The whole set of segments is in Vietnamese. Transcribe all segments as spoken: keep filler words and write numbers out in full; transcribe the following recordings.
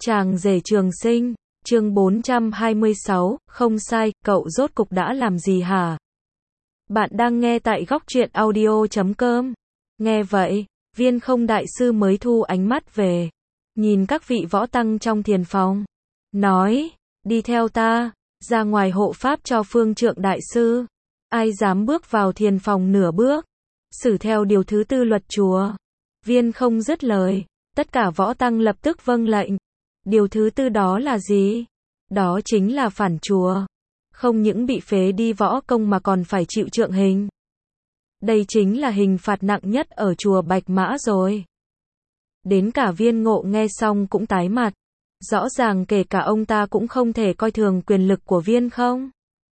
Chàng rể trường sinh, chương bốn trăm hai mươi sáu, không sai, cậu rốt cục đã làm gì hả? Bạn đang nghe tại góc truyện audio chấm com. Nghe vậy, Viên Không đại sư mới thu ánh mắt về, nhìn các vị võ tăng trong thiền phòng, nói, đi theo ta, ra ngoài hộ pháp cho Phương Trượng đại sư. Ai dám bước vào thiền phòng nửa bước, xử theo điều thứ tư luật chùa. Viên Không dứt lời, tất cả võ tăng lập tức vâng lệnh. Điều thứ tư đó là gì? Đó chính là phản chùa. Không những bị phế đi võ công mà còn phải chịu trượng hình. Đây chính là hình phạt nặng nhất ở chùa Bạch Mã rồi. Đến cả Viên Ngộ nghe xong cũng tái mặt. Rõ ràng kể cả ông ta cũng không thể coi thường quyền lực của Viên Không.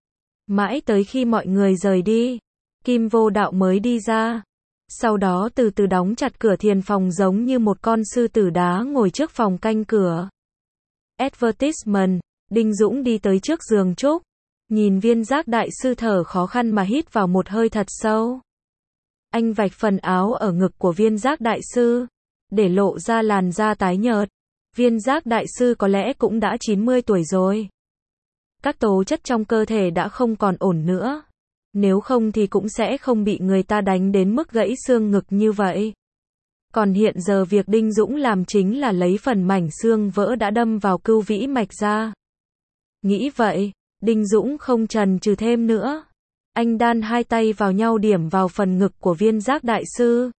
Mãi tới khi mọi người rời đi, Kim Vô Đạo mới đi ra. Sau đó từ từ đóng chặt cửa thiền phòng giống như một con sư tử đá ngồi trước phòng canh cửa. Advertisement, Đinh Dũng đi tới trước giường trúc, nhìn Viên Giác đại sư thở khó khăn mà hít vào một hơi thật sâu. Anh vạch phần áo ở ngực của Viên Giác đại sư, để lộ ra làn da tái nhợt. Viên Giác đại sư có lẽ cũng đã chín mươi tuổi rồi. Các tố chất trong cơ thể đã không còn ổn nữa. Nếu không thì cũng sẽ không bị người ta đánh đến mức gãy xương ngực như vậy. Còn hiện giờ việc Đinh Dũng làm chính là lấy phần mảnh xương vỡ đã đâm vào cưu vĩ mạch ra. Nghĩ vậy, Đinh Dũng không chần chừ thêm nữa. Anh đan hai tay vào nhau điểm vào phần ngực của Viên Giác đại sư.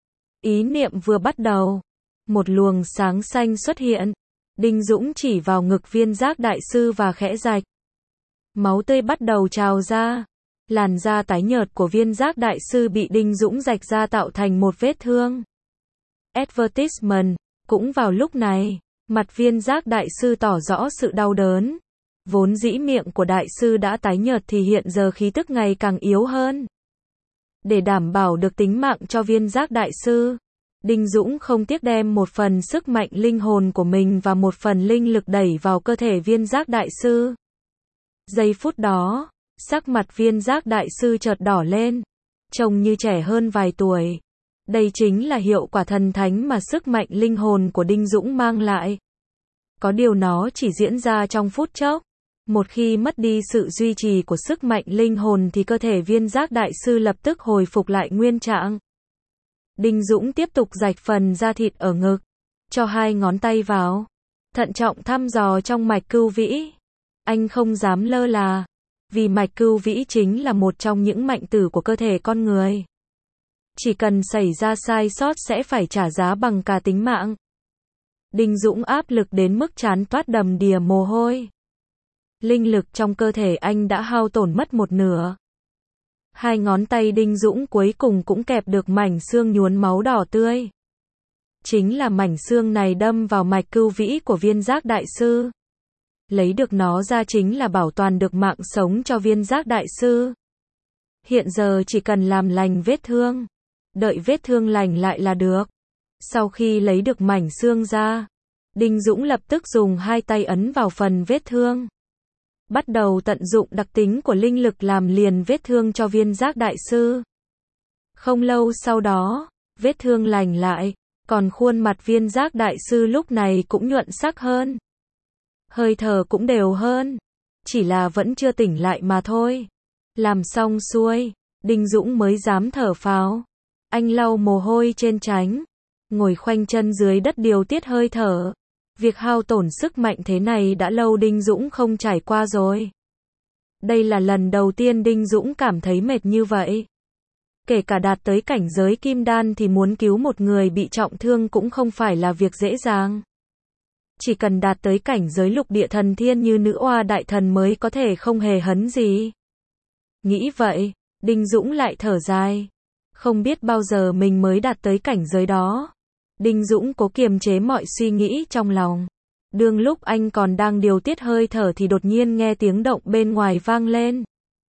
Ý niệm vừa bắt đầu, một luồng sáng xanh xuất hiện. Đinh Dũng chỉ vào ngực Viên Giác đại sư và khẽ rạch. Máu tươi bắt đầu trào ra. Làn da tái nhợt của Viên Giác đại sư bị Đinh Dũng rạch ra tạo thành một vết thương. Advertisement, cũng vào lúc này, mặt Viên Giác đại sư tỏ rõ sự đau đớn. Vốn dĩ miệng của đại sư đã tái nhợt thì hiện giờ khí tức ngày càng yếu hơn. Để đảm bảo được tính mạng cho Viên Giác đại sư, Đinh Dũng không tiếc đem một phần sức mạnh linh hồn của mình và một phần linh lực đẩy vào cơ thể Viên Giác đại sư. Giây phút đó, sắc mặt Viên Giác đại sư chợt đỏ lên, trông như trẻ hơn vài tuổi. Đây chính là hiệu quả thần thánh mà sức mạnh linh hồn của Đinh Dũng mang lại. Có điều nó chỉ diễn ra trong phút chốc. Một khi mất đi sự duy trì của sức mạnh linh hồn thì cơ thể Viên Giác đại sư lập tức hồi phục lại nguyên trạng. Đinh Dũng tiếp tục rạch phần da thịt ở ngực, cho hai ngón tay vào, thận trọng thăm dò trong mạch cưu vĩ. Anh không dám lơ là, vì mạch cưu vĩ chính là một trong những mạnh tử của cơ thể con người. Chỉ cần xảy ra sai sót sẽ phải trả giá bằng cả tính mạng. Đinh Dũng áp lực đến mức trán toát đầm đìa mồ hôi. Linh lực trong cơ thể anh đã hao tổn mất một nửa. Hai ngón tay Đinh Dũng cuối cùng cũng kẹp được mảnh xương nhuốm máu đỏ tươi. Chính là mảnh xương này đâm vào mạch cưu vĩ của Viên Giác đại sư. Lấy được nó ra chính là bảo toàn được mạng sống cho Viên Giác đại sư. Hiện giờ chỉ cần làm lành vết thương, đợi vết thương lành lại là được. Sau khi lấy được mảnh xương ra, Đinh Dũng lập tức dùng hai tay ấn vào phần vết thương. Bắt đầu tận dụng đặc tính của linh lực làm liền vết thương cho Viên Giác đại sư. Không lâu sau đó, vết thương lành lại, còn khuôn mặt Viên Giác đại sư lúc này cũng nhuận sắc hơn. Hơi thở cũng đều hơn, chỉ là vẫn chưa tỉnh lại mà thôi. Làm xong xuôi, Đinh Dũng mới dám thở phào. Anh lau mồ hôi trên trán, ngồi khoanh chân dưới đất điều tiết hơi thở. Việc hao tổn sức mạnh thế này đã lâu Đinh Dũng không trải qua rồi. Đây là lần đầu tiên Đinh Dũng cảm thấy mệt như vậy. Kể cả đạt tới cảnh giới kim đan thì muốn cứu một người bị trọng thương cũng không phải là việc dễ dàng. Chỉ cần đạt tới cảnh giới lục địa thần thiên như nữ oa đại thần mới có thể không hề hấn gì. Nghĩ vậy, Đinh Dũng lại thở dài. Không biết bao giờ mình mới đạt tới cảnh giới đó. Đinh Dũng cố kiềm chế mọi suy nghĩ trong lòng. Đương lúc anh còn đang điều tiết hơi thở thì đột nhiên nghe tiếng động bên ngoài vang lên.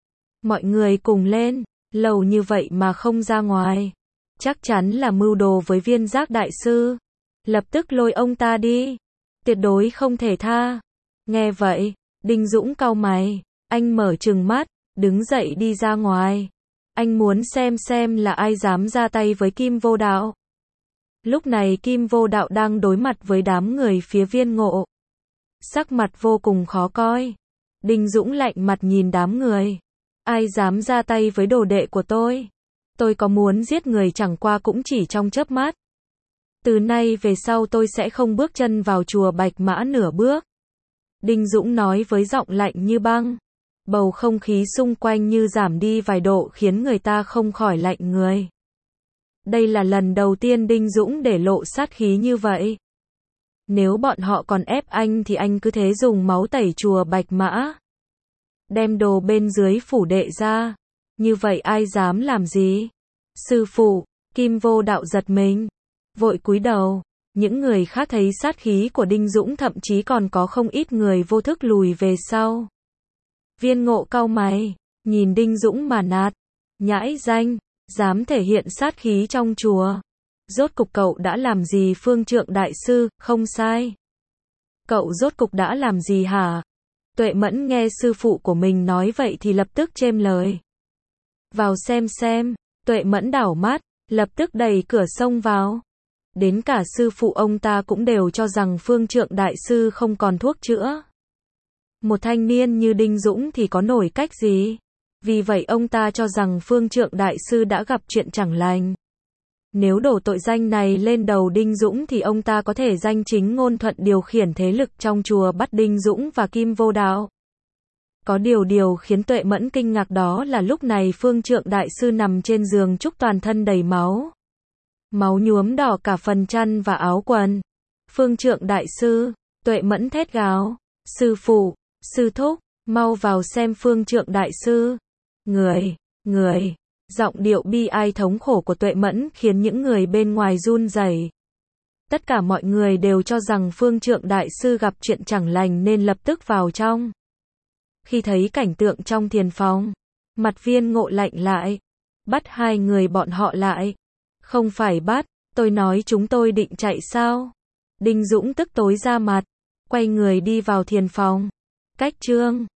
Mọi người cùng lên, lâu như vậy mà không ra ngoài. Chắc chắn là mưu đồ với Viên Giác đại sư. Lập tức lôi ông ta đi. Tuyệt đối không thể tha. Nghe vậy, Đinh Dũng cau mày. Anh mở trừng mắt, đứng dậy đi ra ngoài. Anh muốn xem xem là ai dám ra tay với Kim Vô Đạo. Lúc này Kim Vô Đạo đang đối mặt với đám người phía Viên Ngộ. Sắc mặt vô cùng khó coi. Đinh Dũng lạnh mặt nhìn đám người. Ai dám ra tay với đồ đệ của tôi? Tôi có muốn giết người chẳng qua cũng chỉ trong chớp mắt. Từ nay về sau tôi sẽ không bước chân vào chùa Bạch Mã nửa bước. Đinh Dũng nói với giọng lạnh như băng. Bầu không khí xung quanh như giảm đi vài độ khiến người ta không khỏi lạnh người. Đây là lần đầu tiên Đinh Dũng để lộ sát khí như vậy. Nếu bọn họ còn ép anh thì anh cứ thế dùng máu tẩy chùa Bạch Mã. Đem đồ bên dưới phủ đệ ra. Như vậy ai dám làm gì? Sư phụ, Kim Vô Đạo giật mình. Vội cúi đầu. Những người khác thấy sát khí của Đinh Dũng, thậm chí còn có không ít người vô thức lùi về sau. Viên Ngộ cau mày, nhìn Đinh Dũng mà nạt. Nhãi danh, dám thể hiện sát khí trong chùa. Rốt cục cậu đã làm gì Phương Trượng đại sư? Không sai. Cậu rốt cục đã làm gì hả? Tuệ Mẫn nghe sư phụ của mình nói vậy thì lập tức chêm lời. Vào xem xem. Tuệ Mẫn đảo mắt, lập tức đẩy cửa xông vào. Đến cả sư phụ ông ta cũng đều cho rằng Phương Trượng đại sư không còn thuốc chữa. Một thanh niên như Đinh Dũng thì có nổi cách gì? Vì vậy ông ta cho rằng Phương Trượng đại sư đã gặp chuyện chẳng lành. Nếu đổ tội danh này lên đầu Đinh Dũng thì ông ta có thể danh chính ngôn thuận điều khiển thế lực trong chùa bắt Đinh Dũng và Kim Vô Đạo. Có điều điều khiến Tuệ Mẫn kinh ngạc đó là lúc này Phương Trượng đại sư nằm trên giường trúc toàn thân đầy máu. Máu nhuốm đỏ cả phần chăn và áo quần. Phương Trượng đại sư, Tuệ Mẫn thét gào. Sư phụ, sư thúc, mau vào xem Phương Trượng đại sư. Người, người. Giọng điệu bi ai thống khổ của Tuệ Mẫn khiến những người bên ngoài run rẩy. Tất cả mọi người đều cho rằng Phương Trượng đại sư gặp chuyện chẳng lành nên lập tức vào trong. Khi thấy cảnh tượng trong thiền phòng, mặt Viên Ngộ lạnh lại. Bắt hai người bọn họ lại. Không phải bắt, tôi nói chúng tôi định chạy sao? Đinh Dũng tức tối ra mặt, quay người đi vào thiền phòng. Cách chương